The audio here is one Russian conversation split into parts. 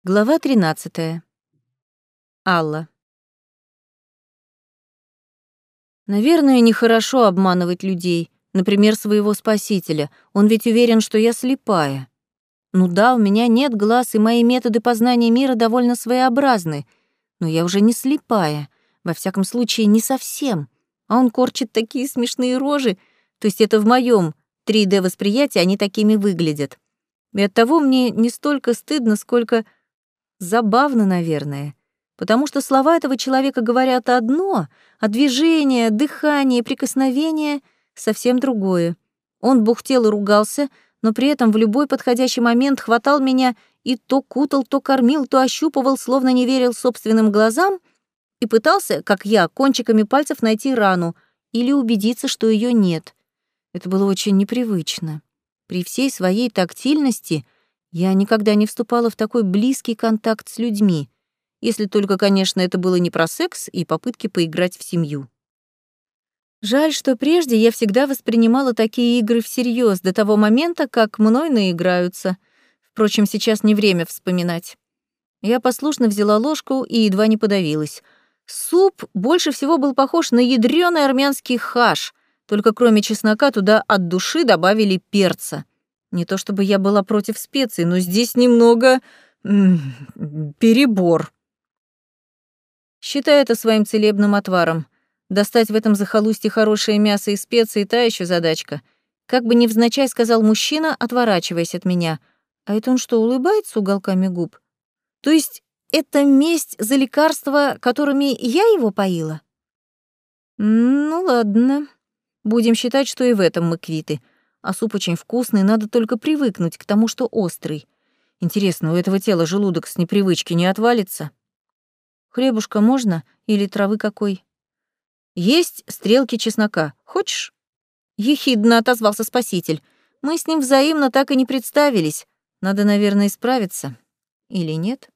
Глава 13. Алла. Наверное, нехорошо обманывать людей, например, своего спасителя. Он ведь уверен, что я слепая. Ну да, у меня нет глаз, и мои методы познания мира довольно своеобразны, но я уже не слепая, во всяком случае, не совсем. А он корчит такие смешные рожи, то есть это в моем 3D-восприятии они такими выглядят. И оттого мне не столько стыдно, сколько забавно, наверное, потому что слова этого человека говорят одно, а движение, дыхание, прикосновение — совсем другое. Он бухтел и ругался, но при этом в любой подходящий момент хватал меня и то кутал, то кормил, то ощупывал, словно не верил собственным глазам, и пытался, как я, кончиками пальцев найти рану или убедиться, что ее нет. Это было очень непривычно. При всей своей тактильности я никогда не вступала в такой близкий контакт с людьми, если только, конечно, это было не про секс и попытки поиграть в семью. Жаль, что прежде я всегда воспринимала такие игры всерьез до того момента, как мной наиграются. Впрочем, сейчас не время вспоминать. Я послушно взяла ложку и едва не подавилась. Суп больше всего был похож на ядрёный армянский хаш, только кроме чеснока туда от души добавили перца. Не то чтобы я была против специй, но здесь немного перебор. Считай это своим целебным отваром. Достать в этом захолустье хорошее мясо и специи — та еще задачка. Как бы невзначай сказал мужчина, отворачиваясь от меня. А это он что, улыбается уголками губ? То есть это месть за лекарства, которыми я его поила? Ну ладно. Будем считать, что и в этом мы квиты. А суп очень вкусный, надо только привыкнуть к тому, что острый. Интересно, у этого тела желудок с непривычки не отвалится? Хлебушка можно? Или травы какой? Есть стрелки чеснока. Хочешь? Ехидно отозвался спаситель. Мы с ним взаимно так и не представились. Надо, наверное, исправиться. Или нет?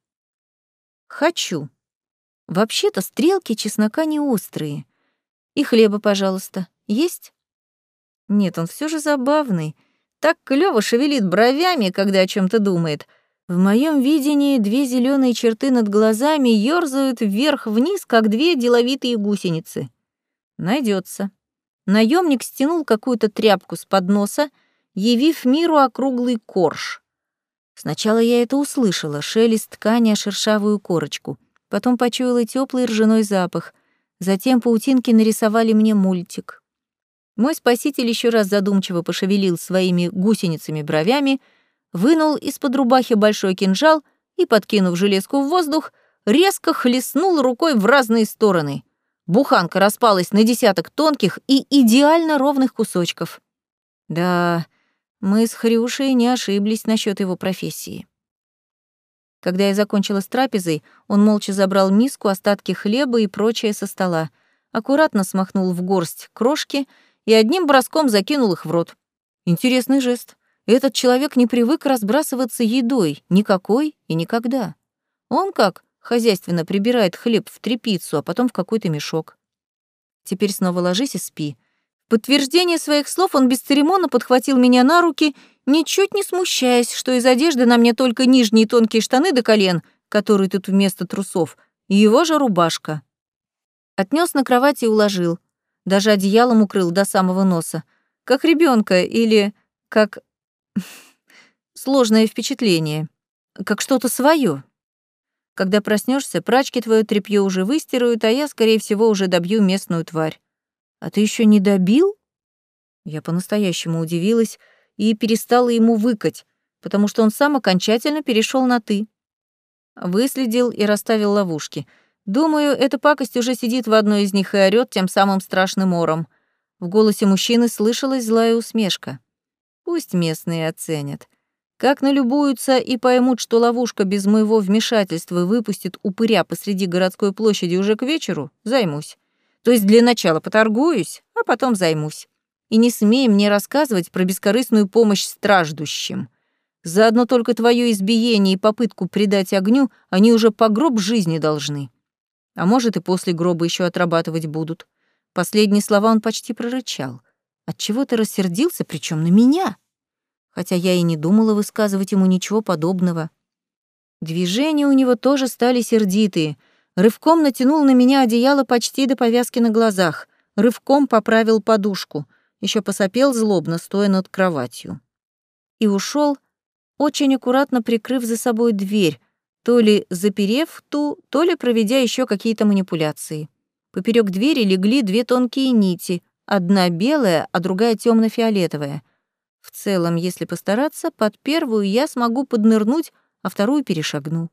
Хочу. Вообще-то стрелки чеснока не острые. И хлеба, пожалуйста. Есть? Нет, он все же забавный. Так клёво шевелит бровями, когда о чем то думает. В моем видении две зеленые черты над глазами ёрзают вверх-вниз, как две деловитые гусеницы. Найдется. Наемник стянул какую-то тряпку с подноса, явив миру округлый корж. Сначала я это услышала, шелест ткани о шершавую корочку. Потом почуяла теплый ржаной запах. Затем паутинки нарисовали мне мультик. Мой спаситель еще раз задумчиво пошевелил своими гусеницами бровями, вынул из-под рубахи большой кинжал и, подкинув железку в воздух, резко хлестнул рукой в разные стороны. Буханка распалась на десяток тонких и идеально ровных кусочков. Да, мы с Хрюшей не ошиблись насчет его профессии. Когда я закончила с трапезой, он молча забрал миску, остатки хлеба и прочее со стола, аккуратно смахнул в горсть крошки и одним броском закинул их в рот. Интересный жест. Этот человек не привык разбрасываться едой никакой и никогда. Он как хозяйственно прибирает хлеб в тряпицу, а потом в какой-то мешок. Теперь снова ложись и спи. В подтверждение своих слов он бесцеремонно подхватил меня на руки, ничуть не смущаясь, что из одежды на мне только нижние тонкие штаны до колен, которые тут вместо трусов, и его же рубашка. Отнес на кровать и уложил. Даже одеялом укрыл до самого носа. Как ребенка или как сложное впечатление. Как что-то свое. Когда проснешься, прачки твое тряпье уже выстирают, а я, скорее всего, уже добью местную тварь. А ты еще не добил? Я по-настоящему удивилась и перестала ему выкать, потому что он сам окончательно перешел на «ты». Выследил и расставил ловушки. Думаю, эта пакость уже сидит в одной из них и орёт тем самым страшным ором. В голосе мужчины слышалась злая усмешка. Пусть местные оценят. Как налюбуются и поймут, что ловушка без моего вмешательства выпустит упыря посреди городской площади уже к вечеру, займусь. То есть для начала поторгуюсь, а потом займусь. И не смей мне рассказывать про бескорыстную помощь страждущим. За одно только твое избиение и попытку предать огню они уже по гроб жизни должны. А может, и после гроба еще отрабатывать будут. Последние слова он почти прорычал. Отчего ты рассердился, причем на меня? Хотя я и не думала высказывать ему ничего подобного. Движения у него тоже стали сердитые. Рывком натянул на меня одеяло почти до повязки на глазах. Рывком поправил подушку. Еще посопел злобно, стоя над кроватью. И ушел, очень аккуратно прикрыв за собой дверь, то ли заперев ту, то ли проведя еще какие-то манипуляции. Поперек двери легли две тонкие нити, одна белая, а другая темно-фиолетовая. В целом, если постараться, под первую я смогу поднырнуть, а вторую перешагну.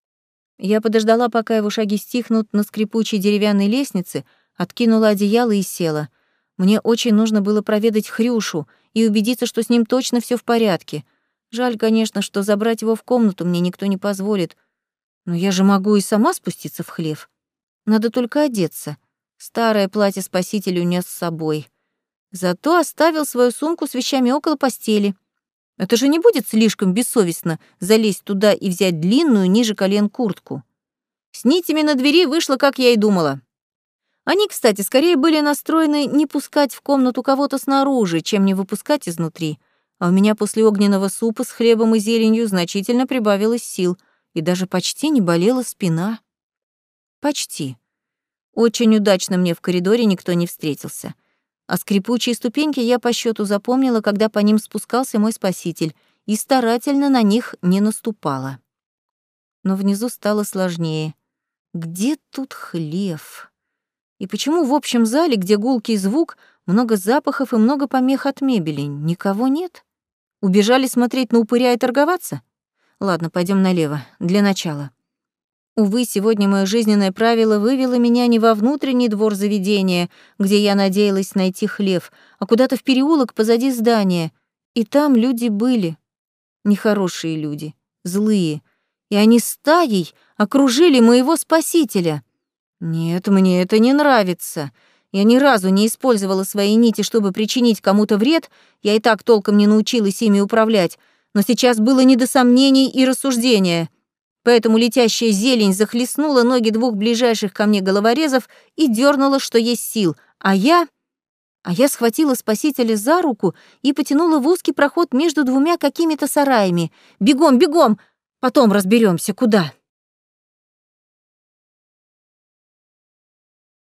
Я подождала, пока его шаги стихнут на скрипучей деревянной лестнице, откинула одеяло и села. Мне очень нужно было проведать Хрюшу и убедиться, что с ним точно все в порядке. Жаль, конечно, что забрать его в комнату мне никто не позволит. Но я же могу и сама спуститься в хлев. Надо только одеться. Старое платье спаситель унес с собой. Зато оставил свою сумку с вещами около постели. Это же не будет слишком бессовестно залезть туда и взять длинную ниже колен куртку. С нитями на двери вышло, как я и думала. Они, кстати, скорее были настроены не пускать в комнату кого-то снаружи, чем не выпускать изнутри. А у меня после огненного супа с хлебом и зеленью значительно прибавилось сил, и даже почти не болела спина. Почти. Очень удачно мне в коридоре никто не встретился. А скрипучие ступеньки я по счету запомнила, когда по ним спускался мой спаситель, и старательно на них не наступала. Но внизу стало сложнее. Где тут хлев? И почему в общем зале, где гулкий звук, много запахов и много помех от мебели, никого нет? Убежали смотреть на упыря и торговаться? Ладно, пойдем налево, для начала. Увы, сегодня мое жизненное правило вывело меня не во внутренний двор заведения, где я надеялась найти хлев, а куда-то в переулок позади здания. И там люди были. Нехорошие люди, злые. И они стаей окружили моего спасителя. Нет, мне это не нравится. Я ни разу не использовала свои нити, чтобы причинить кому-то вред, я и так толком не научилась ими управлять, но сейчас было не до сомнений и рассуждения. Поэтому летящая зелень захлестнула ноги двух ближайших ко мне головорезов и дернула, что есть сил, а я схватила спасителя за руку и потянула в узкий проход между двумя какими-то сараями. «Бегом, бегом! Потом разберемся, куда!»